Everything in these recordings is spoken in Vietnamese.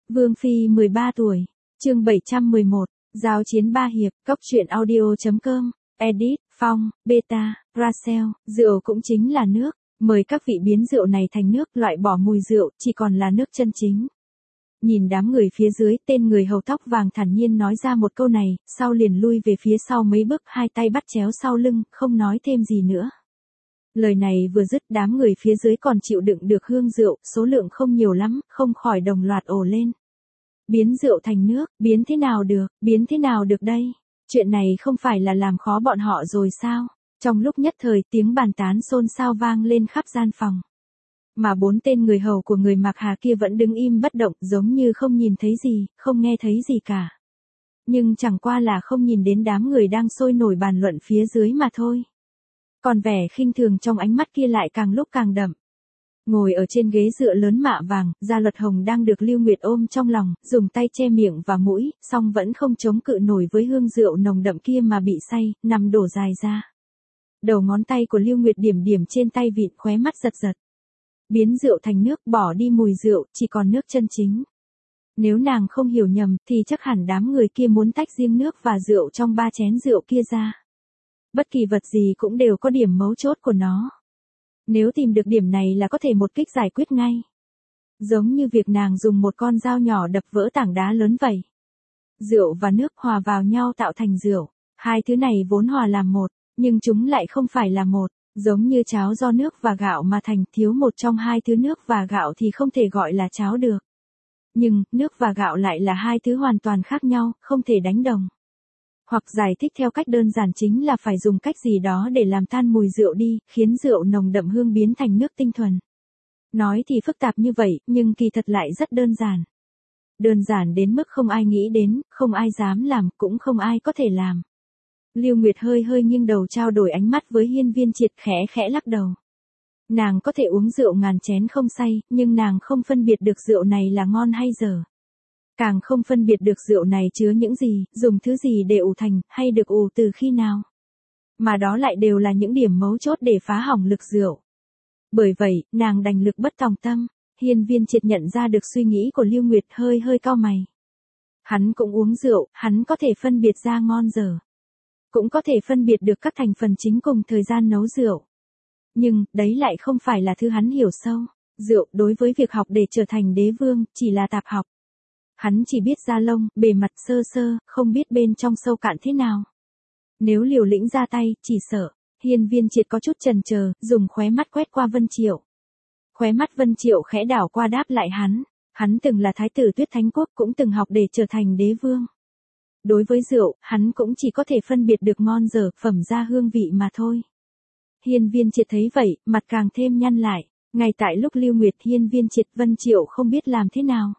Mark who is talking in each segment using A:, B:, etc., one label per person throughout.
A: Vương Phi 13 tuổi, chương 711, giao chiến ba hiệp, cóc truyện audio.com, edit, Phong, Beta, Rachel, rượu cũng chính là nước, mời các vị biến rượu này thành nước, loại bỏ mùi rượu, chỉ còn là nước chân chính. Nhìn đám người phía dưới, tên người hầu tóc vàng thản nhiên nói ra một câu này, sau liền lui về phía sau mấy bước, hai tay bắt chéo sau lưng, không nói thêm gì nữa. Lời này vừa dứt, đám người phía dưới còn chịu đựng được hương rượu, số lượng không nhiều lắm, không khỏi đồng loạt ồ lên. Biến rượu thành nước, biến thế nào được đây? Chuyện này không phải là làm khó bọn họ rồi sao? Trong lúc nhất thời tiếng bàn tán xôn xao vang lên khắp gian phòng. Mà 4 tên người hầu của người Mạc Hà kia vẫn đứng im bất động, giống như không nhìn thấy gì, không nghe thấy gì cả. Nhưng chẳng qua là không nhìn đến đám người đang sôi nổi bàn luận phía dưới mà thôi. Còn vẻ khinh thường trong ánh mắt kia lại càng lúc càng đậm. Ngồi ở trên ghế dựa lớn mạ vàng, Gia Luật Hồng đang được Lưu Nguyệt ôm trong lòng, dùng tay che miệng và mũi, song vẫn không chống cự nổi với hương rượu nồng đậm kia mà bị say, nằm đổ dài ra. Đầu ngón tay của Lưu Nguyệt điểm điểm trên tay vịn, khóe mắt giật giật. Biến rượu thành nước, bỏ đi mùi rượu, chỉ còn nước chân chính. Nếu nàng không hiểu nhầm, thì chắc hẳn đám người kia muốn tách riêng nước và rượu trong 3 chén rượu kia ra. Bất kỳ vật gì cũng đều có điểm mấu chốt của nó. Nếu tìm được điểm này là có thể một kích giải quyết ngay. Giống như việc nàng dùng một con dao nhỏ đập vỡ tảng đá lớn vậy. Rượu và nước hòa vào nhau tạo thành rượu. Hai thứ này vốn hòa làm một, nhưng chúng lại không phải là một. Giống như cháo do nước và gạo mà thành, thiếu một trong hai thứ nước và gạo thì không thể gọi là cháo được. Nhưng, nước và gạo lại là hai thứ hoàn toàn khác nhau, không thể đánh đồng. Hoặc giải thích theo cách đơn giản chính là phải dùng cách gì đó để làm tan mùi rượu đi, khiến rượu nồng đậm hương biến thành nước tinh thuần. Nói thì phức tạp như vậy, nhưng kỳ thật lại rất đơn giản. Đơn giản đến mức không ai nghĩ đến, không ai dám làm, cũng không ai có thể làm. Lưu Nguyệt hơi nghiêng đầu trao đổi ánh mắt với Hiên Viên Triệt, khẽ lắc đầu. Nàng có thể uống rượu ngàn chén không say, nhưng nàng không phân biệt được rượu này là ngon hay dở. Càng không phân biệt được rượu này chứa những gì, dùng thứ gì để ủ thành, hay được ủ từ khi nào. Mà đó lại đều là những điểm mấu chốt để phá hỏng lực rượu. Bởi vậy, nàng đành lực bất tòng tâm. Hiên Viên Triệt nhận ra được suy nghĩ của Lưu Nguyệt, hơi cau mày. Hắn cũng uống rượu, hắn có thể phân biệt ra ngon dở. Cũng có thể phân biệt được các thành phần chính cùng thời gian nấu rượu. Nhưng, đấy lại không phải là thứ hắn hiểu sâu. Rượu, đối với việc học để trở thành đế vương, chỉ là tạp học. Hắn chỉ biết da lông, bề mặt sơ, không biết bên trong sâu cạn thế nào. Nếu liều lĩnh ra tay, chỉ sợ. Hiên Viên Triệt có chút chần chờ, dùng khóe mắt quét qua Vân Triệu. Khóe mắt Vân Triệu khẽ đảo qua đáp lại hắn. Hắn từng là thái tử Tuyết Thánh Quốc, cũng từng học để trở thành đế vương. Đối với rượu, hắn cũng chỉ có thể phân biệt được ngon dở, phẩm ra hương vị mà thôi. Hiên Viên Triệt thấy vậy, mặt càng thêm nhăn lại. Ngay tại lúc Lưu Nguyệt, Hiên Viên Triệt, Vân Triệu không biết làm thế nào.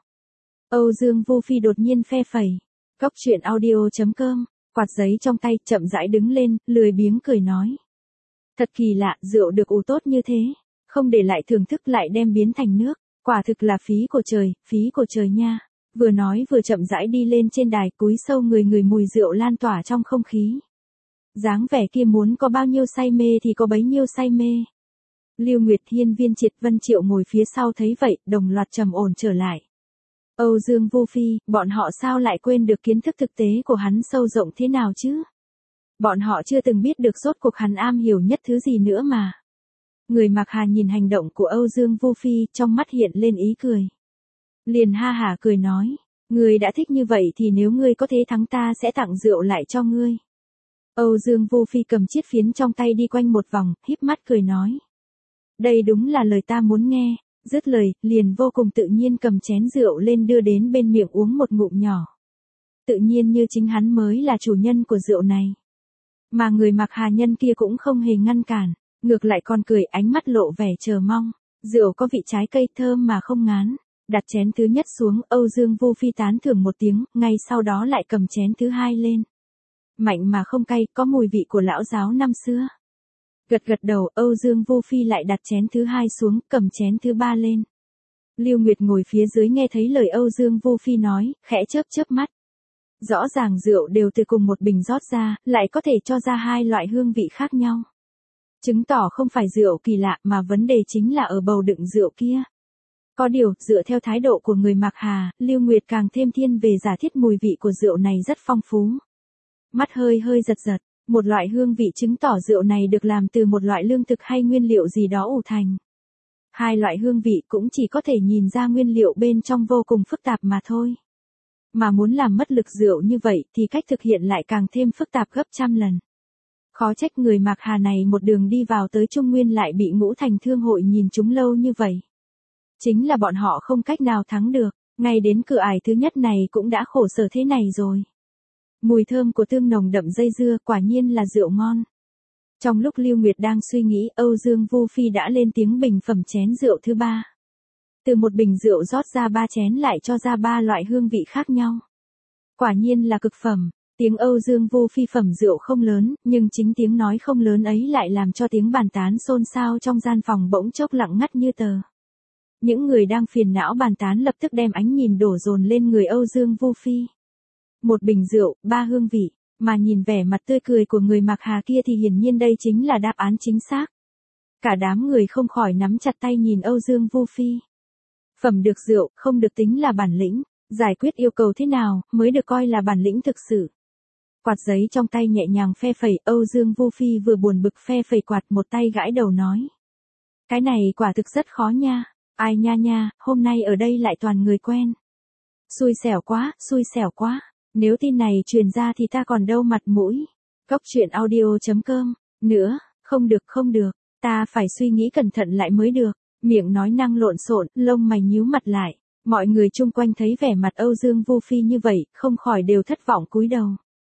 A: Âu Dương Vô Phi đột nhiên phe phẩy. Cóc truyện audio.com, quạt giấy trong tay, chậm rãi đứng lên, lười biếng cười nói. Thật kỳ lạ, rượu được ủ tốt như thế. Không để lại thưởng thức lại đem biến thành nước. Quả thực là phí của trời nha. Vừa nói vừa chậm rãi đi lên trên đài, cúi sâu người mùi rượu lan tỏa trong không khí. Dáng vẻ kia muốn có bao nhiêu say mê thì có bấy nhiêu say mê. Lưu Nguyệt, Hiên Viên Triệt, Vân Triệu ngồi phía sau thấy vậy, đồng loạt trầm ổn trở lại. Âu Dương Vô Phi, bọn họ sao lại quên được kiến thức thực tế của hắn sâu rộng thế nào chứ? Bọn họ chưa từng biết được rốt cuộc hắn am hiểu nhất thứ gì nữa mà. Người Mạc Hà nhìn hành động của Âu Dương Vô Phi, trong mắt hiện lên ý cười. Liền ha hả cười nói, ngươi đã thích như vậy thì nếu ngươi có thế thắng ta sẽ tặng rượu lại cho ngươi. Âu Dương Vô Phi cầm chiếc phiến trong tay đi quanh một vòng, híp mắt cười nói. Đây đúng là lời ta muốn nghe. Dứt lời, liền vô cùng tự nhiên cầm chén rượu lên đưa đến bên miệng uống một ngụm nhỏ. Tự nhiên như chính hắn mới là chủ nhân của rượu này. Mà người Mạc Hà nhân kia cũng không hề ngăn cản, ngược lại còn cười, ánh mắt lộ vẻ chờ mong. Rượu có vị trái cây thơm mà không ngán. Đặt chén thứ nhất xuống, Âu Dương Vô Phi tán thưởng một tiếng, ngay sau đó lại cầm chén thứ hai lên. Mạnh mà không cay, có mùi vị của lão giáo năm xưa. Gật đầu, Âu Dương Vô Phi lại đặt chén thứ hai xuống, cầm chén thứ ba lên. Lưu Nguyệt ngồi phía dưới nghe thấy lời Âu Dương Vô Phi nói, khẽ chớp mắt. Rõ ràng rượu đều từ cùng một bình rót ra, lại có thể cho ra hai loại hương vị khác nhau. Chứng tỏ không phải rượu kỳ lạ mà vấn đề chính là ở bầu đựng rượu kia. Có điều, dựa theo thái độ của người Mạc Hà, Lưu Nguyệt càng thêm thiên về giả thiết mùi vị của rượu này rất phong phú. Mắt hơi hơi giật giật, một loại hương vị chứng tỏ rượu này được làm từ một loại lương thực hay nguyên liệu gì đó ủ thành. Hai loại hương vị cũng chỉ có thể nhìn ra nguyên liệu bên trong vô cùng phức tạp mà thôi. Mà muốn làm mất lực rượu như vậy thì cách thực hiện lại càng thêm phức tạp gấp trăm lần. Khó trách người Mạc Hà này một đường đi vào tới Trung Nguyên lại bị Ngũ Thành Thương hội nhìn trúng lâu như vậy. Chính là bọn họ không cách nào thắng được, ngay đến cửa ải thứ nhất này cũng đã khổ sở thế này rồi. Mùi thơm của tương nồng đậm dây dưa quả nhiên là rượu ngon. Trong lúc Lưu Nguyệt đang suy nghĩ, Âu Dương Vu Phi đã lên tiếng bình phẩm chén rượu thứ 3. Từ một bình rượu rót ra 3 chén lại cho ra 3 loại hương vị khác nhau. Quả nhiên là cực phẩm. Tiếng Âu Dương Vu Phi phẩm rượu không lớn, nhưng chính tiếng nói không lớn ấy lại làm cho tiếng bàn tán xôn xao trong gian phòng bỗng chốc lặng ngắt như tờ. Những người đang phiền não bàn tán lập tức đem ánh nhìn đổ dồn lên người Âu Dương Vu Phi. Một bình rượu, 3 hương vị, mà nhìn vẻ mặt tươi cười của người Mạc Hà kia thì hiển nhiên đây chính là đáp án chính xác. Cả đám người không khỏi nắm chặt tay nhìn Âu Dương Vu Phi. Phẩm được rượu, không được tính là bản lĩnh, giải quyết yêu cầu thế nào mới được coi là bản lĩnh thực sự. Quạt giấy trong tay nhẹ nhàng phe phẩy, Âu Dương Vu Phi vừa buồn bực phe phẩy quạt một tay gãi đầu nói. Cái này quả thực rất khó nha, ai nha nha, hôm nay ở đây lại toàn người quen. Xui xẻo quá, nếu tin này truyền ra thì ta còn đâu mặt mũi. Cốc truyện audio.com, nữa, không được, ta phải suy nghĩ cẩn thận lại mới được, miệng nói năng lộn xộn, lông mày nhíu mặt lại, mọi người chung quanh thấy vẻ mặt Âu Dương Vu Phi như vậy, không khỏi đều thất vọng cúi đầu.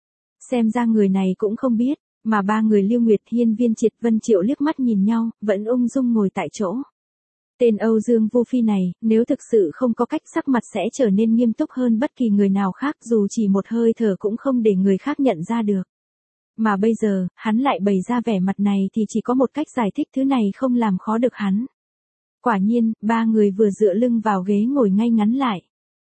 A: Xem ra người này cũng không biết, mà 3 người Lưu Nguyệt, Hiên Viên, Triệt Vân Triệu liếc mắt nhìn nhau, vẫn ung dung ngồi tại chỗ. Tên Âu Dương Vu Phi này, nếu thực sự không có cách sắc mặt sẽ trở nên nghiêm túc hơn bất kỳ người nào khác, dù chỉ một hơi thở cũng không để người khác nhận ra được. Mà bây giờ, hắn lại bày ra vẻ mặt này thì chỉ có một cách giải thích thứ này không làm khó được hắn. Quả nhiên, 3 người vừa dựa lưng vào ghế ngồi ngay ngắn lại.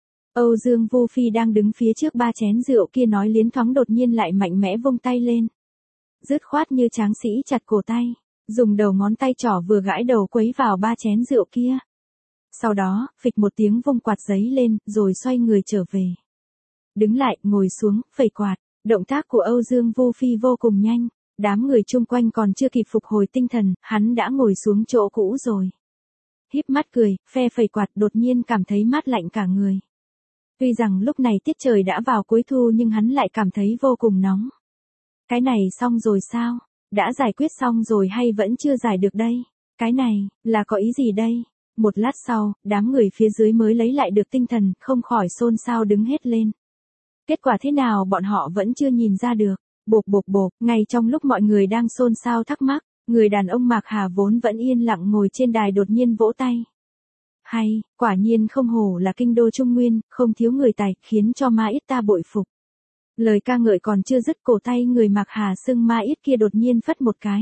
A: Âu Dương Vu Phi đang đứng phía trước 3 chén rượu kia nói liến thoáng đột nhiên lại mạnh mẽ vung tay lên. Dứt khoát như tráng sĩ chặt cổ tay, dùng đầu ngón tay trỏ vừa gãi đầu quấy vào 3 chén rượu kia. Sau đó, phịch một tiếng vung quạt giấy lên, rồi xoay người trở về. Đứng lại, ngồi xuống, phẩy quạt, động tác của Âu Dương Vu Phi vô cùng nhanh, đám người chung quanh còn chưa kịp phục hồi tinh thần, hắn đã ngồi xuống chỗ cũ rồi. Híp mắt cười, phe phẩy quạt đột nhiên cảm thấy mát lạnh cả người. Tuy rằng lúc này tiết trời đã vào cuối thu nhưng hắn lại cảm thấy vô cùng nóng. Cái này xong rồi sao? Đã giải quyết xong rồi hay vẫn chưa giải được đây? Cái này, là có ý gì đây? Một lát sau, đám người phía dưới mới lấy lại được tinh thần, không khỏi xôn xao đứng hết lên. Kết quả thế nào bọn họ vẫn chưa nhìn ra được. Bộp, ngay trong lúc mọi người đang xôn xao thắc mắc, người đàn ông Mạc Hà vốn vẫn yên lặng ngồi trên đài đột nhiên vỗ tay. Hay, quả nhiên không hổ là kinh đô Trung Nguyên, không thiếu người tài, khiến cho Ma Ít ta bội phục. Lời ca ngợi còn chưa dứt, cổ tay người Mạc Hà xưng Ma Ít kia đột nhiên phất một cái.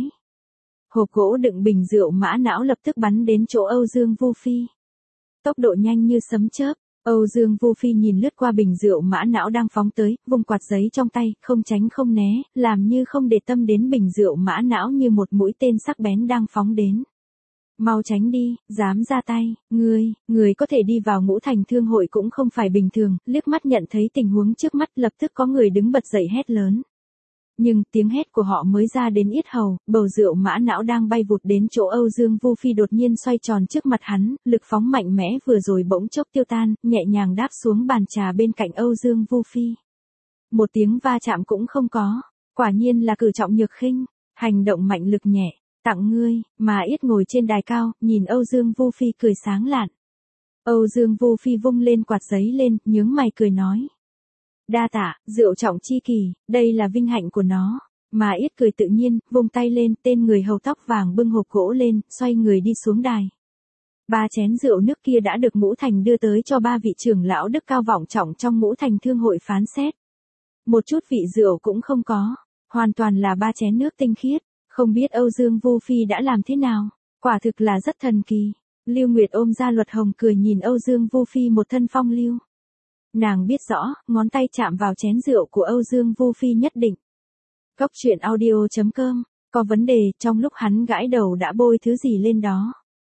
A: Hộp gỗ đựng bình rượu mã não lập tức bắn đến chỗ Âu Dương Vu Phi. Tốc độ nhanh như sấm chớp, Âu Dương Vu Phi nhìn lướt qua bình rượu mã não đang phóng tới, vung quạt giấy trong tay, không tránh không né, làm như không để tâm đến bình rượu mã não như một mũi tên sắc bén đang phóng đến. Mau tránh đi, dám ra tay, người có thể đi vào Ngũ Thành Thương hội cũng không phải bình thường, liếc mắt nhận thấy tình huống trước mắt lập tức có người đứng bật dậy hét lớn. Nhưng tiếng hét của họ mới ra đến yết hầu, bầu rượu mã não đang bay vụt đến chỗ Âu Dương Vu Phi đột nhiên xoay tròn trước mặt hắn, lực phóng mạnh mẽ vừa rồi bỗng chốc tiêu tan, nhẹ nhàng đáp xuống bàn trà bên cạnh Âu Dương Vu Phi. Một tiếng va chạm cũng không có, quả nhiên là cử trọng nhược khinh, hành động mạnh lực nhẹ. Tặng ngươi, mà ít ngồi trên đài cao, nhìn Âu Dương Vu Phi cười sáng lạn. Âu Dương Vu Phi vung lên quạt giấy lên, nhướng mày cười nói. Đa tạ, rượu trọng chi kỳ, đây là vinh hạnh của nó. Mà ít cười tự nhiên, vung tay lên, tên người hầu tóc vàng bưng hộp gỗ lên, xoay người đi xuống đài. 3 chén rượu nước kia đã được Ngũ Thành đưa tới cho 3 vị trưởng lão đức cao vọng trọng trong Ngũ Thành Thương hội phán xét. Một chút vị rượu cũng không có, hoàn toàn là 3 chén nước tinh khiết. Không biết Âu Dương Vu Phi đã làm thế nào, quả thực là rất thần kỳ. Lưu Nguyệt ôm ra luật hồng cười nhìn Âu Dương Vu Phi một thân phong lưu. Nàng biết rõ, ngón tay chạm vào chén rượu của Âu Dương Vu Phi nhất định. Cốc truyện audio.com, có vấn đề, trong lúc hắn gãi đầu đã bôi thứ gì lên đó.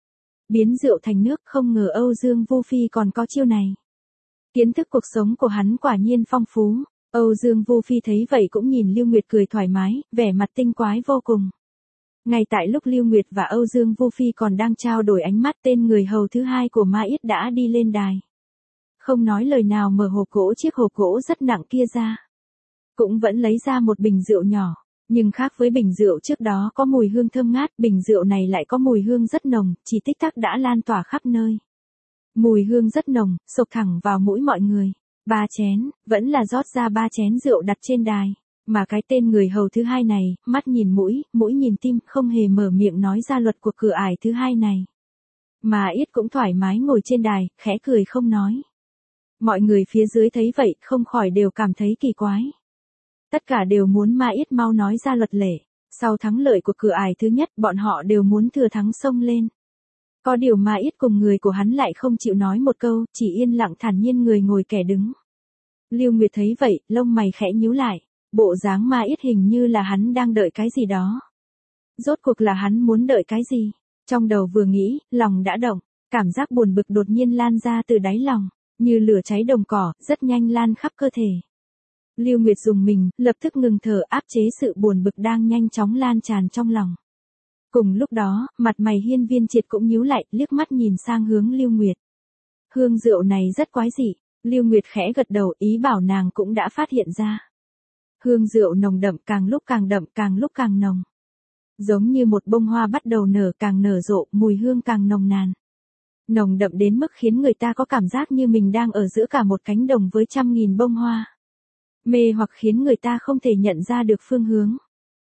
A: biến rượu thành nước, không ngờ Âu Dương Vu Phi còn có chiêu này. Kiến thức cuộc sống của hắn quả nhiên phong phú. Âu Dương Vu Phi thấy vậy cũng nhìn Lưu Nguyệt cười thoải mái, vẻ mặt tinh quái vô cùng. Ngay tại lúc Lưu Nguyệt và Âu Dương Vu Phi còn đang trao đổi ánh mắt, tên người hầu thứ hai của Ma Yết đã đi lên đài. Không nói lời nào mở hộp gỗ, chiếc hộp gỗ rất nặng kia ra. Cũng vẫn lấy ra một bình rượu nhỏ. Nhưng khác với bình rượu trước đó có mùi hương thơm ngát, bình rượu này lại có mùi hương rất nồng, chỉ tích tắc đã lan tỏa khắp nơi. Mùi hương rất nồng, xộc thẳng vào mũi mọi người. 3 chén, vẫn là rót ra 3 chén rượu đặt trên đài. Mà cái tên người hầu thứ hai này, mắt nhìn mũi, mũi nhìn tim, không hề mở miệng nói ra luật của cửa ải thứ hai này. Mà Yết cũng thoải mái ngồi trên đài, khẽ cười không nói. Mọi người phía dưới thấy vậy, không khỏi đều cảm thấy kỳ quái. Tất cả đều muốn Ma Yết mau nói ra luật lệ. Sau thắng lợi của cửa ải thứ nhất, bọn họ đều muốn thừa thắng xông lên. Có điều Ma Yết cùng người của hắn lại không chịu nói một câu, chỉ yên lặng thản nhiên người ngồi kẻ đứng. Lưu Nguyệt thấy vậy, lông mày khẽ nhíu lại. Bộ dáng Ma Yết hình như là hắn đang đợi cái gì đó. Rốt cuộc là hắn muốn đợi cái gì? Trong đầu vừa nghĩ, lòng đã động. Cảm giác buồn bực đột nhiên lan ra từ đáy lòng, như lửa cháy đồng cỏ, rất nhanh lan khắp cơ thể. Lưu Nguyệt dùng mình, lập tức ngừng thở, áp chế sự buồn bực đang nhanh chóng lan tràn trong lòng. Cùng lúc đó, mặt mày Hiên Viên Triệt cũng nhíu lại, liếc mắt nhìn sang hướng Lưu Nguyệt. Hương rượu này rất quái dị. Lưu Nguyệt khẽ gật đầu, ý bảo nàng cũng đã phát hiện ra. Hương rượu nồng đậm, càng lúc càng đậm, càng lúc càng nồng. Giống như một bông hoa bắt đầu nở, càng nở rộ, mùi hương càng nồng nàn. Nồng đậm đến mức khiến người ta có cảm giác như mình đang ở giữa cả một cánh đồng với trăm nghìn bông hoa. Mê hoặc khiến người ta không thể nhận ra được phương hướng.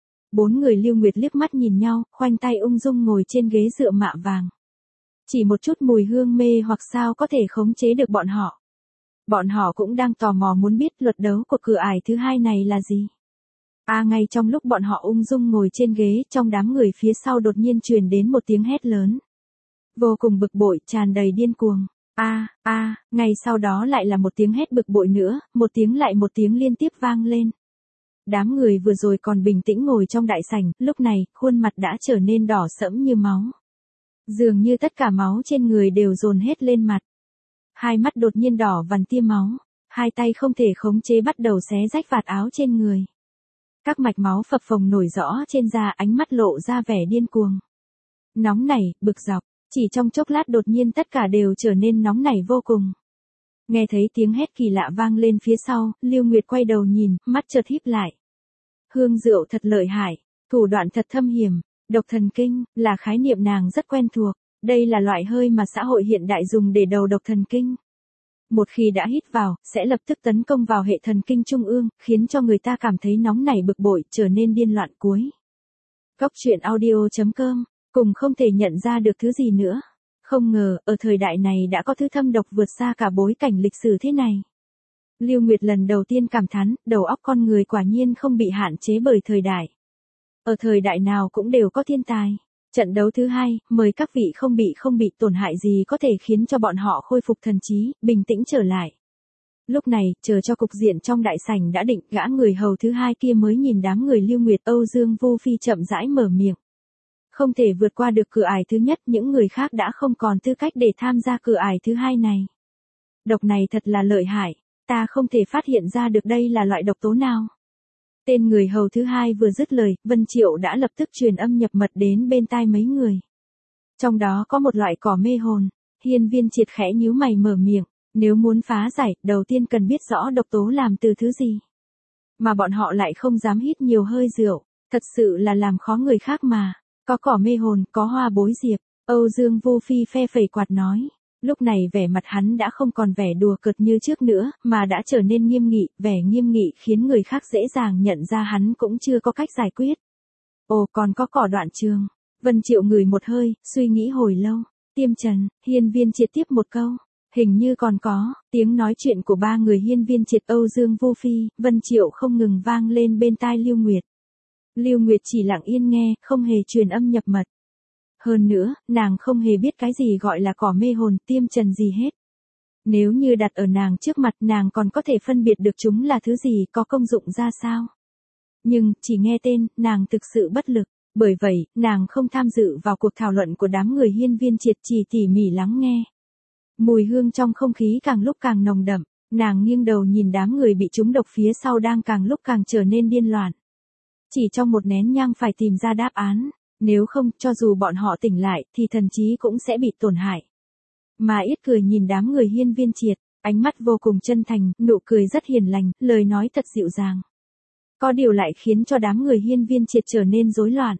A: 4 người Lưu Nguyệt liếc mắt nhìn nhau, khoanh tay ung dung ngồi trên ghế dựa mạ vàng. Chỉ một chút mùi hương mê hoặc sao có thể khống chế được bọn họ. Bọn họ cũng đang tò mò muốn biết luật đấu của cửa ải thứ hai này là gì. Ngay trong lúc bọn họ ung dung ngồi trên ghế, trong đám người phía sau đột nhiên truyền đến một tiếng hét lớn. Vô cùng bực bội, tràn đầy điên cuồng. Ngay sau đó lại là một tiếng hét bực bội nữa, một tiếng lại một tiếng liên tiếp vang lên. Đám người vừa rồi còn bình tĩnh ngồi trong đại sảnh, lúc này, khuôn mặt đã trở nên đỏ sẫm như máu. Dường như tất cả máu trên người đều dồn hết lên mặt. Hai mắt đột nhiên đỏ vằn tia máu, hai tay không thể khống chế bắt đầu xé rách vạt áo trên người. Các mạch máu phập phồng nổi rõ trên da, ánh mắt lộ ra vẻ điên cuồng. Nóng nảy, bực dọc, chỉ trong chốc lát đột nhiên tất cả đều trở nên nóng nảy vô cùng. Nghe thấy tiếng hét kỳ lạ vang lên phía sau, Lưu Nguyệt quay đầu nhìn, mắt chợt híp lại. Hương rượu thật lợi hại, thủ đoạn thật thâm hiểm, độc thần kinh, là khái niệm nàng rất quen thuộc. Đây là loại hơi mà xã hội hiện đại dùng để đầu độc thần kinh. Một khi đã hít vào, sẽ lập tức tấn công vào hệ thần kinh trung ương, khiến cho người ta cảm thấy nóng nảy bực bội, trở nên điên loạn cuối. Cốc truyện audio.com, cùng không thể nhận ra được thứ gì nữa. Không ngờ, ở thời đại này đã có thứ thâm độc vượt xa cả bối cảnh lịch sử thế này. Lưu Nguyệt lần đầu tiên cảm thán, đầu óc con người quả nhiên không bị hạn chế bởi thời đại. Ở thời đại nào cũng đều có thiên tài. Trận đấu thứ hai, mời các vị không bị tổn hại gì có thể khiến cho bọn họ khôi phục thần trí, bình tĩnh trở lại. Lúc này, chờ cho cục diện trong đại sảnh đã định, gã người hầu thứ hai kia mới nhìn đám người Lưu Nguyệt. Âu Dương Vu Phi chậm rãi mở miệng. Không thể vượt qua được cửa ải thứ nhất, những người khác đã không còn tư cách để tham gia cửa ải thứ hai này. Độc này thật là lợi hại, ta không thể phát hiện ra được đây là loại độc tố nào. Tên người hầu thứ hai vừa dứt lời, Vân Triệu đã lập tức truyền âm nhập mật đến bên tai mấy người. Trong đó có một loại cỏ mê hồn. Hiên Viên Triệt khẽ nhíu mày mở miệng, nếu muốn phá giải, đầu tiên cần biết rõ độc tố làm từ thứ gì. Mà bọn họ lại không dám hít nhiều hơi rượu, thật sự là làm khó người khác mà. Có cỏ mê hồn, có hoa bối diệp. Âu Dương Vu Phi phe phẩy quạt nói. Lúc này vẻ mặt hắn đã không còn vẻ đùa cợt như trước nữa, mà đã trở nên nghiêm nghị, vẻ nghiêm nghị khiến người khác dễ dàng nhận ra hắn cũng chưa có cách giải quyết. Ồ, còn có cỏ đoạn trường. Vân Triệu ngửi một hơi, suy nghĩ hồi lâu. Tiêm Trần, Hiên Viên Triệt tiếp một câu. Hình như còn có, tiếng nói chuyện của ba người Hiên Viên Triệt, Âu Dương Vu Phi, Vân Triệu không ngừng vang lên bên tai Lưu Nguyệt. Lưu Nguyệt chỉ lặng yên nghe, không hề truyền âm nhập mật. Hơn nữa, nàng không hề biết cái gì gọi là cỏ mê hồn, tiêm trần gì hết. Nếu như đặt ở nàng trước mặt, nàng còn có thể phân biệt được chúng là thứ gì, có công dụng ra sao. Nhưng, chỉ nghe tên, nàng thực sự bất lực. Bởi vậy, nàng không tham dự vào cuộc thảo luận của đám người hiên viên triệt, chỉ tỉ mỉ lắng nghe. Mùi hương trong không khí càng lúc càng nồng đậm, nàng nghiêng đầu nhìn đám người bị trúng độc phía sau đang càng lúc càng trở nên điên loạn. Chỉ trong một nén nhang phải tìm ra đáp án, nếu không, cho dù bọn họ tỉnh lại, thì thần trí cũng sẽ bị tổn hại. Mà ít cười nhìn đám người hiên viên triệt, ánh mắt vô cùng chân thành, nụ cười rất hiền lành, lời nói thật dịu dàng. Có điều lại khiến cho đám người hiên viên triệt trở nên rối loạn.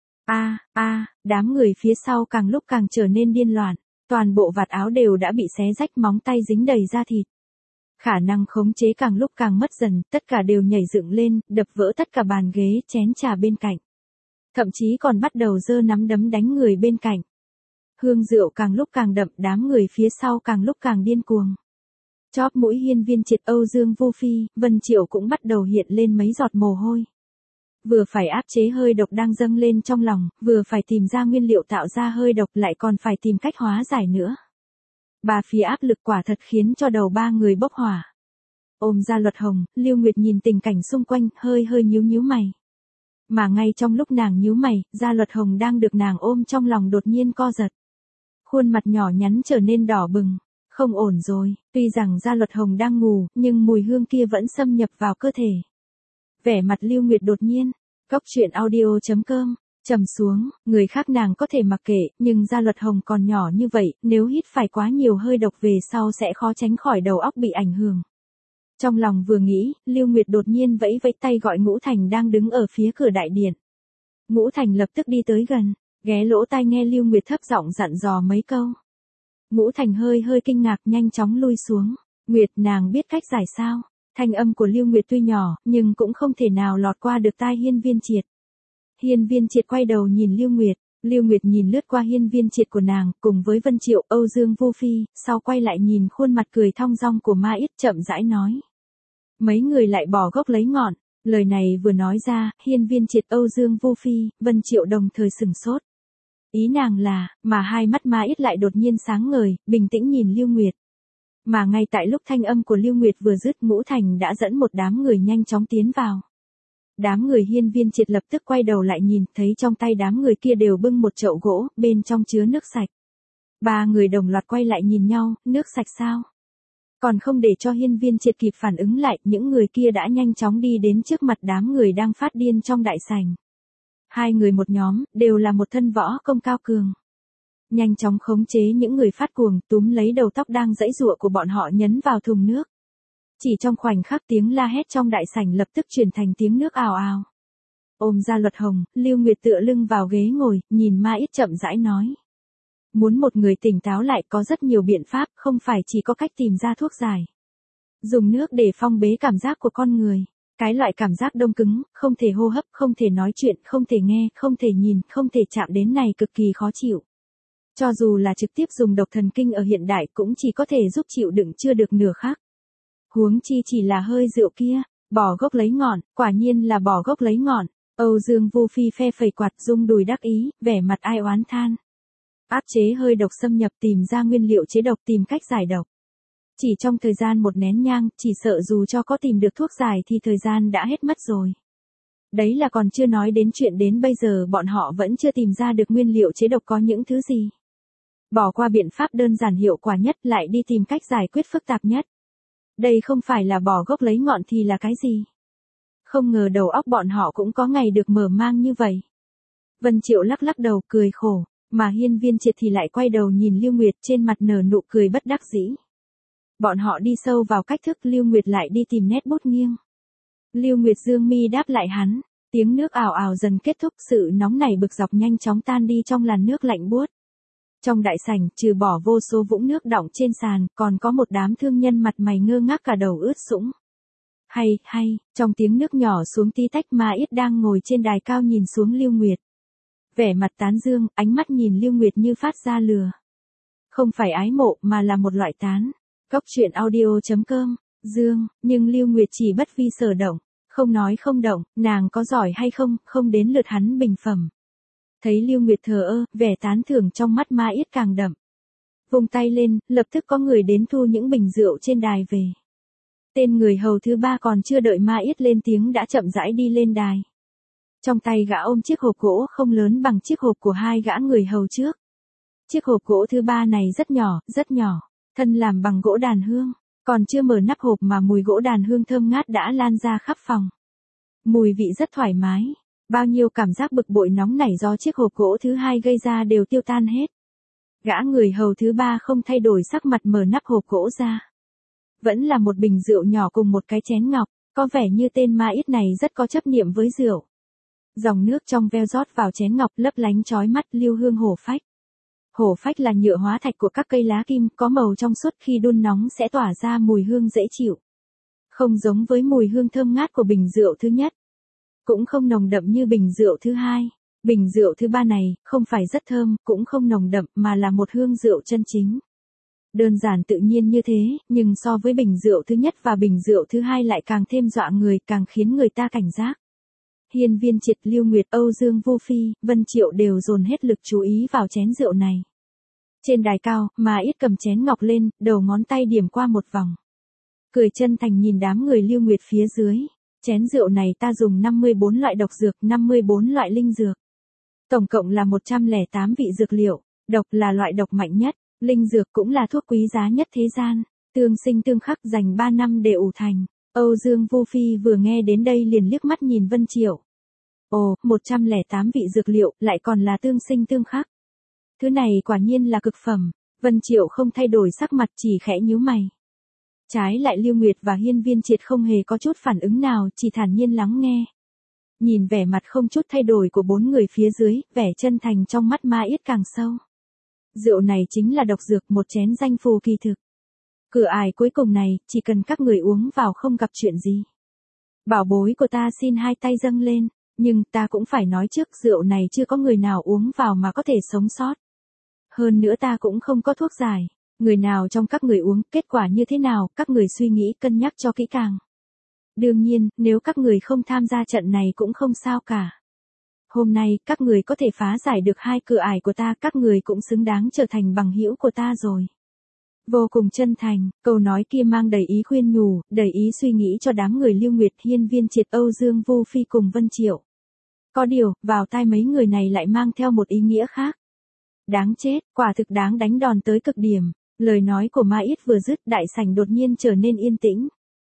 A: Đám người phía sau càng lúc càng trở nên điên loạn, toàn bộ vạt áo đều đã bị xé rách, móng tay dính đầy da thịt. Khả năng khống chế càng lúc càng mất dần, tất cả đều nhảy dựng lên, đập vỡ tất cả bàn ghế, chén trà bên cạnh. Thậm chí còn bắt đầu giơ nắm đấm đánh người bên cạnh. Hương rượu càng lúc càng đậm, đám người phía sau càng lúc càng điên cuồng. Chóp mũi hiên viên triệt, Âu Dương Vu Phi, Vân Triệu cũng bắt đầu hiện lên mấy giọt mồ hôi. Vừa phải áp chế hơi độc đang dâng lên trong lòng, vừa phải tìm ra nguyên liệu tạo ra hơi độc, lại còn phải tìm cách hóa giải nữa. Ba phía áp lực quả thật khiến cho đầu ba người bốc hỏa. Ôm Gia Luật Hồng, Lưu Nguyệt nhìn tình cảnh xung quanh, hơi nhíu nhíu mày. Mà ngay trong lúc nàng nhíu mày, Gia Luật Hồng đang được nàng ôm trong lòng đột nhiên co giật. Khuôn mặt nhỏ nhắn trở nên đỏ bừng. Không ổn rồi, tuy rằng Gia Luật Hồng đang ngủ, nhưng mùi hương kia vẫn xâm nhập vào cơ thể. Vẻ mặt Lưu Nguyệt đột nhiên, Cốc truyện audio.com, trầm xuống, người khác nàng có thể mặc kệ, nhưng Gia Luật Hồng còn nhỏ như vậy, nếu hít phải quá nhiều hơi độc về sau sẽ khó tránh khỏi đầu óc bị ảnh hưởng. Trong lòng vừa nghĩ, Lưu Nguyệt đột nhiên vẫy vẫy tay gọi Ngũ Thành đang đứng ở phía cửa đại điện. Ngũ Thành lập tức đi tới gần, ghé lỗ tai nghe Lưu Nguyệt thấp giọng dặn dò mấy câu. Ngũ Thành hơi kinh ngạc, nhanh chóng lui xuống. Nguyệt, nàng biết cách giải sao? Thanh âm của Lưu Nguyệt tuy nhỏ, nhưng cũng không thể nào lọt qua được tai hiên viên triệt. Hiên viên triệt quay đầu nhìn Lưu Nguyệt nhìn lướt qua hiên viên triệt của nàng, cùng với Vân Triệu, Âu Dương Vu Phi, sau quay lại nhìn khuôn mặt cười thong dong của Ma Ít, chậm rãi nói. Mấy người lại bỏ gốc lấy ngọn. Lời này vừa nói ra, hiên viên triệt, Âu Dương Vu Phi, Vân Triệu đồng thời sửng sốt. Ý nàng là, mà hai mắt Ma Ít lại đột nhiên sáng ngời, bình tĩnh nhìn Lưu Nguyệt. Mà ngay tại lúc thanh âm của Lưu Nguyệt vừa dứt, Ngũ Thành đã dẫn một đám người nhanh chóng tiến vào. Đám người hiên viên triệt lập tức quay đầu lại nhìn, thấy trong tay đám người kia đều bưng một chậu gỗ, bên trong chứa nước sạch. Ba người đồng loạt quay lại nhìn nhau, nước sạch sao? Còn không để cho hiên viên triệt kịp phản ứng lại, những người kia đã nhanh chóng đi đến trước mặt đám người đang phát điên trong đại sảnh. Hai người một nhóm, đều là một thân võ công cao cường. Nhanh chóng khống chế những người phát cuồng, túm lấy đầu tóc đang giãy giụa của bọn họ nhấn vào thùng nước. Chỉ trong khoảnh khắc tiếng la hét trong đại sảnh lập tức chuyển thành tiếng nước ào ào. Ôm Gia Luật Hồng, Lưu Nguyệt tựa lưng vào ghế ngồi, nhìn Ma Ít chậm rãi nói. Muốn một người tỉnh táo lại có rất nhiều biện pháp, không phải chỉ có cách tìm ra thuốc giải. Dùng nước để phong bế cảm giác của con người. Cái loại cảm giác đông cứng, không thể hô hấp, không thể nói chuyện, không thể nghe, không thể nhìn, không thể chạm đến này cực kỳ khó chịu. Cho dù là trực tiếp dùng độc thần kinh ở hiện đại cũng chỉ có thể giúp chịu đựng chưa được nửa khác. Huống chi chỉ là hơi rượu kia, bỏ gốc lấy ngọn, quả nhiên là bỏ gốc lấy ngọn. Âu Dương Vu Phi phe phẩy quạt, rung đùi đắc ý, vẻ mặt ai oán than. Áp chế hơi độc xâm nhập, tìm ra nguyên liệu chế độc, tìm cách giải độc. Chỉ trong thời gian một nén nhang, chỉ sợ dù cho có tìm được thuốc giải thì thời gian đã hết mất rồi. Đấy là còn chưa nói đến chuyện đến bây giờ bọn họ vẫn chưa tìm ra được nguyên liệu chế độc có những thứ gì. Bỏ qua biện pháp đơn giản hiệu quả nhất, lại đi tìm cách giải quyết phức tạp nhất. Đây không phải là bỏ gốc lấy ngọn thì là cái gì? Không ngờ đầu óc bọn họ cũng có ngày được mở mang như vậy. Vân Triệu lắc lắc đầu cười khổ, mà hiên viên triệt thì lại quay đầu nhìn Lưu Nguyệt, trên mặt nở nụ cười bất đắc dĩ. Bọn họ đi sâu vào cách thức, Lưu Nguyệt lại đi tìm nét bút nghiêng. Lưu Nguyệt dương mi đáp lại hắn, tiếng nước ào ào dần kết thúc, sự nóng nảy bực dọc nhanh chóng tan đi trong làn nước lạnh buốt. Trong đại sảnh, trừ bỏ vô số vũng nước đọng trên sàn, còn có một đám thương nhân mặt mày ngơ ngác, cả đầu ướt sũng. Hay, trong tiếng nước nhỏ xuống tí tách, Ma Ít đang ngồi trên đài cao nhìn xuống Lưu Nguyệt. Vẻ mặt tán dương, ánh mắt nhìn Lưu Nguyệt như phát ra lừa. Không phải ái mộ mà là một loại tán. Cốc truyện audio.com, dương, nhưng Lưu Nguyệt chỉ bất vi sở động, không nói không động, nàng có giỏi hay không, không đến lượt hắn bình phẩm. Thấy Lưu Nguyệt thờ ơ, vẻ tán thưởng trong mắt Ma Ít càng đậm. Vung tay lên, lập tức có người đến thu những bình rượu trên đài về. Tên người hầu thứ ba còn chưa đợi Ma Ít lên tiếng đã chậm rãi đi lên đài. Trong tay gã ôm chiếc hộp gỗ không lớn bằng chiếc hộp của hai gã người hầu trước. Chiếc hộp gỗ thứ ba này rất nhỏ, thân làm bằng gỗ đàn hương, còn chưa mở nắp hộp mà mùi gỗ đàn hương thơm ngát đã lan ra khắp phòng. Mùi vị rất thoải mái, bao nhiêu cảm giác bực bội nóng nảy do chiếc hộp gỗ thứ hai gây ra đều tiêu tan hết. Gã người hầu thứ ba không thay đổi sắc mặt mở nắp hộp gỗ ra. Vẫn là một bình rượu nhỏ cùng một cái chén ngọc, có vẻ như tên ma ít này rất có chấp niệm với rượu. Dòng nước trong veo rót vào chén ngọc lấp lánh chói mắt lưu hương hổ phách. Hổ phách là nhựa hóa thạch của các cây lá kim có màu trong suốt khi đun nóng sẽ tỏa ra mùi hương dễ chịu. Không giống với mùi hương thơm ngát của bình rượu thứ nhất. Cũng không nồng đậm như bình rượu thứ hai. Bình rượu thứ ba này không phải rất thơm, cũng không nồng đậm mà là một hương rượu chân chính. Đơn giản tự nhiên như thế, nhưng so với bình rượu thứ nhất và bình rượu thứ hai lại càng thêm dọa người, càng khiến người ta cảnh giác. Hiên Viên Triệt, Lưu Nguyệt, Âu Dương Vu Phi, Vân Triệu đều dồn hết lực chú ý vào chén rượu này. Trên đài cao, Ma Yết cầm chén ngọc lên, đầu ngón tay điểm qua một vòng. Cười chân thành nhìn đám người Lưu Nguyệt phía dưới. Chén rượu này ta dùng 54 loại độc dược, 54 loại linh dược. Tổng cộng là 108 vị dược liệu, độc là loại độc mạnh nhất, linh dược cũng là thuốc quý giá nhất thế gian, tương sinh tương khắc dành 3 năm để ủ thành. Âu Dương Vu Phi vừa nghe đến đây liền liếc mắt nhìn Vân Triệu. Ồ, 108 vị dược liệu, lại còn là tương sinh tương khắc. Thứ này quả nhiên là cực phẩm, Vân Triệu không thay đổi sắc mặt chỉ khẽ nhíu mày. Trái lại Lưu Nguyệt và Hiên Viên Triệt không hề có chút phản ứng nào, chỉ thản nhiên lắng nghe. Nhìn vẻ mặt không chút thay đổi của bốn người phía dưới, vẻ chân thành trong mắt Ma Yết càng sâu. Rượu này chính là độc dược, một chén danh phù kỳ thực. Cửa ải cuối cùng này, chỉ cần các người uống vào không gặp chuyện gì. Bảo bối của ta xin hai tay dâng lên, nhưng ta cũng phải nói trước rượu này chưa có người nào uống vào mà có thể sống sót. Hơn nữa ta cũng không có thuốc giải. Người nào trong các người uống, kết quả như thế nào, các người suy nghĩ cân nhắc cho kỹ càng. Đương nhiên, nếu các người không tham gia trận này cũng không sao cả. Hôm nay, các người có thể phá giải được hai cửa ải của ta, các người cũng xứng đáng trở thành bằng hữu của ta rồi. Vô cùng chân thành, câu nói kia mang đầy ý khuyên nhủ, đầy ý suy nghĩ cho đám người Lưu Nguyệt, Hiên Viên Triệt, Âu Dương Vu Phi cùng Vân Triệu. Có điều, vào tai mấy người này lại mang theo một ý nghĩa khác. Đáng chết, quả thực đáng đánh đòn tới cực điểm. Lời nói của Ma Yết vừa dứt, đại sảnh đột nhiên trở nên yên tĩnh.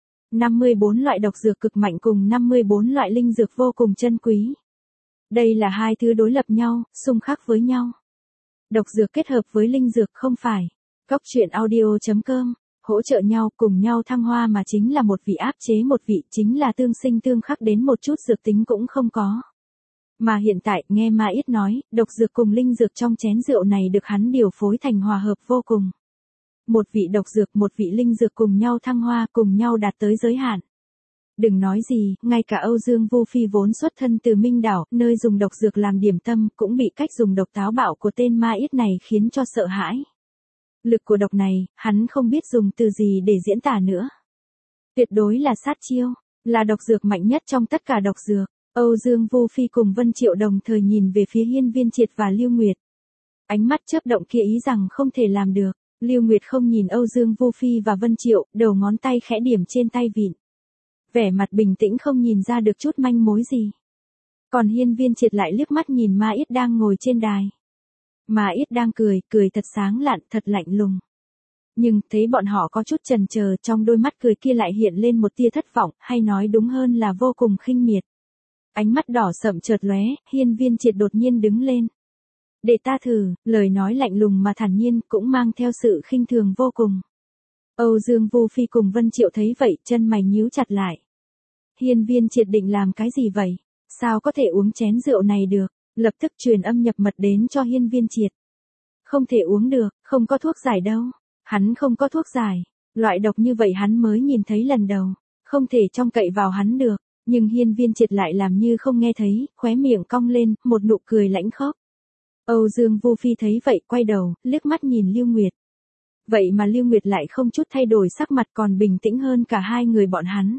A: 54 loại độc dược cực mạnh cùng 54 loại linh dược vô cùng chân quý. Đây là hai thứ đối lập nhau, xung khắc với nhau. Độc dược kết hợp với linh dược không phải. Cốc truyện audio.com, hỗ trợ nhau cùng nhau thăng hoa mà chính là một vị áp chế một vị, chính là tương sinh tương khắc đến một chút dược tính cũng không có. Mà hiện tại, nghe Ma Yết nói, độc dược cùng linh dược trong chén rượu này được hắn điều phối thành hòa hợp vô cùng. Một vị độc dược, một vị linh dược cùng nhau thăng hoa, cùng nhau đạt tới giới hạn. Đừng nói gì, ngay cả Âu Dương Vu Phi vốn xuất thân từ Minh Đảo, nơi dùng độc dược làm điểm tâm, cũng bị cách dùng độc táo bạo của tên Ma Yết này khiến cho sợ hãi. Lực của độc này, hắn không biết dùng từ gì để diễn tả nữa. Tuyệt đối là sát chiêu, là độc dược mạnh nhất trong tất cả độc dược. Âu Dương Vu Phi cùng Vân Triệu đồng thời nhìn về phía Hiên Viên Triệt và Lưu Nguyệt. Ánh mắt chớp động kia ý rằng không thể làm được. Lưu Nguyệt không nhìn Âu Dương Vu Phi và Vân Triệu, đầu ngón tay khẽ điểm trên tay vịn. Vẻ mặt bình tĩnh không nhìn ra được chút manh mối gì. Còn Hiên Viên Triệt lại liếc mắt nhìn Ma Yết đang ngồi trên đài. Ma Yết đang cười, cười thật sáng lạn, thật lạnh lùng. Nhưng, thấy bọn họ có chút chần chờ, trong đôi mắt cười kia lại hiện lên một tia thất vọng, hay nói đúng hơn là vô cùng khinh miệt. Ánh mắt đỏ sậm chợt lóe, Hiên Viên Triệt đột nhiên đứng lên. Để ta thử, lời nói lạnh lùng mà thản nhiên, cũng mang theo sự khinh thường vô cùng. Âu Dương Vu Phi cùng Vân Triệu thấy vậy, chân mày nhíu chặt lại. Hiên Viên Triệt định làm cái gì vậy? Sao có thể uống chén rượu này được? Lập tức truyền âm nhập mật đến cho Hiên Viên Triệt. Không thể uống được, không có thuốc giải đâu. Hắn không có thuốc giải. Loại độc như vậy hắn mới nhìn thấy lần đầu. Không thể trông cậy vào hắn được. Nhưng Hiên Viên Triệt lại làm như không nghe thấy, khóe miệng cong lên, một nụ cười lãnh khốc. Âu Dương Vu Phi thấy vậy, quay đầu, liếc mắt nhìn Lưu Nguyệt. Vậy mà Lưu Nguyệt lại không chút thay đổi sắc mặt, còn bình tĩnh hơn cả hai người bọn hắn.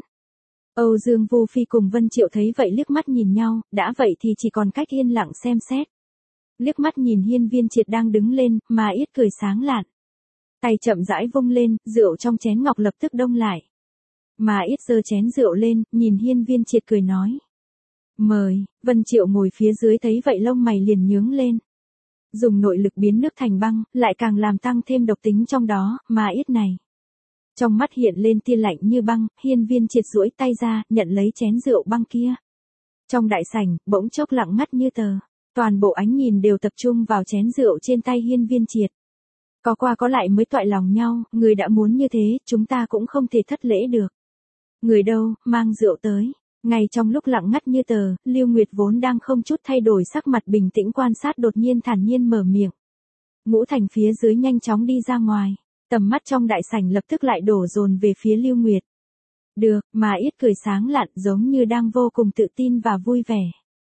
A: Âu Dương Vu Phi cùng Vân Triệu thấy vậy liếc mắt nhìn nhau, đã vậy thì chỉ còn cách yên lặng xem xét. Liếc mắt nhìn Hiên Viên Triệt đang đứng lên, Ma Yết cười sáng lạn. Tay chậm rãi vung lên, rượu trong chén ngọc lập tức đông lại. Ma Yết giơ chén rượu lên, nhìn Hiên Viên Triệt cười nói. Mời, Vân Triệu ngồi phía dưới thấy vậy lông mày liền nhướng lên. Dùng nội lực biến nước thành băng, lại càng làm tăng thêm độc tính trong đó, mà ít này. Trong mắt hiện lên tia lạnh như băng, Hiên Viên Triệt duỗi tay ra, nhận lấy chén rượu băng kia. Trong đại sảnh, bỗng chốc lặng ngắt như tờ. Toàn bộ ánh nhìn đều tập trung vào chén rượu trên tay Hiên Viên Triệt. Có qua có lại mới toại lòng nhau, người đã muốn như thế, chúng ta cũng không thể thất lễ được. Người đâu, mang rượu tới. Ngay trong lúc lặng ngắt như tờ, Lưu Nguyệt vốn đang không chút thay đổi sắc mặt bình tĩnh quan sát đột nhiên thản nhiên mở miệng. Ngũ Thành phía dưới nhanh chóng đi ra ngoài, tầm mắt trong đại sảnh lập tức lại đổ dồn về phía Lưu Nguyệt. Được, mà ít cười sáng lạn giống như đang vô cùng tự tin và vui vẻ.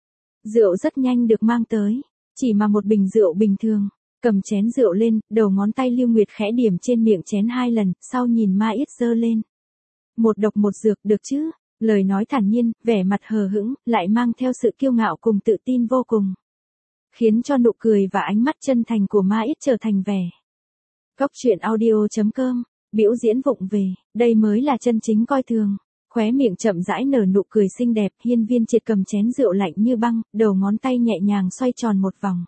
A: Rượu rất nhanh được mang tới, chỉ mà một bình rượu bình thường. Cầm chén rượu lên, đầu ngón tay Lưu Nguyệt khẽ điểm trên miệng chén 2 lần, sau nhìn Ma Ít giơ lên. Một độc một dược được chứ? Lời nói thản nhiên, vẻ mặt hờ hững, lại mang theo sự kiêu ngạo cùng tự tin vô cùng. Khiến cho nụ cười và ánh mắt chân thành của Ma Ít trở thành vẻ. Cốc truyện audio.com, biểu diễn vụng về, đây mới là chân chính coi thường. Khóe miệng chậm rãi nở nụ cười xinh đẹp, Hiên Viên Triệt cầm chén rượu lạnh như băng, đầu ngón tay nhẹ nhàng xoay tròn một vòng.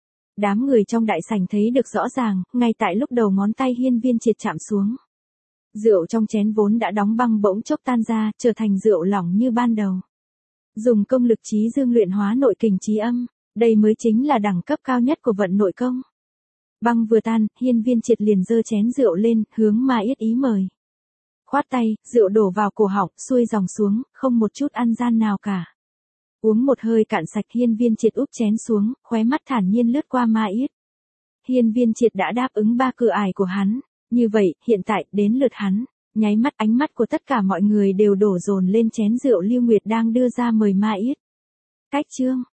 A: Đám người trong đại sảnh thấy được rõ ràng, ngay tại lúc đầu ngón tay Hiên Viên Triệt chạm xuống. Rượu trong chén vốn đã đóng băng bỗng chốc tan ra, trở thành rượu lỏng như ban đầu. Dùng công lực trí dương luyện hóa nội kình trí âm, đây mới chính là đẳng cấp cao nhất của vận nội công. Băng vừa tan, Hiên Viên Triệt liền giơ chén rượu lên, hướng Ma Yết ý mời. Khoát tay, rượu đổ vào cổ họng, xuôi dòng xuống, không một chút ăn gian nào cả. Uống một hơi cạn sạch, Hiên Viên Triệt úp chén xuống, khóe mắt thản nhiên lướt qua Ma Yết. Hiên Viên Triệt đã đáp ứng 3 cửa ải của hắn, như vậy, hiện tại, đến lượt hắn. Nháy mắt ánh mắt của tất cả mọi người đều đổ dồn lên chén rượu Lưu Nguyệt đang đưa ra mời Ma Yết. Cách chương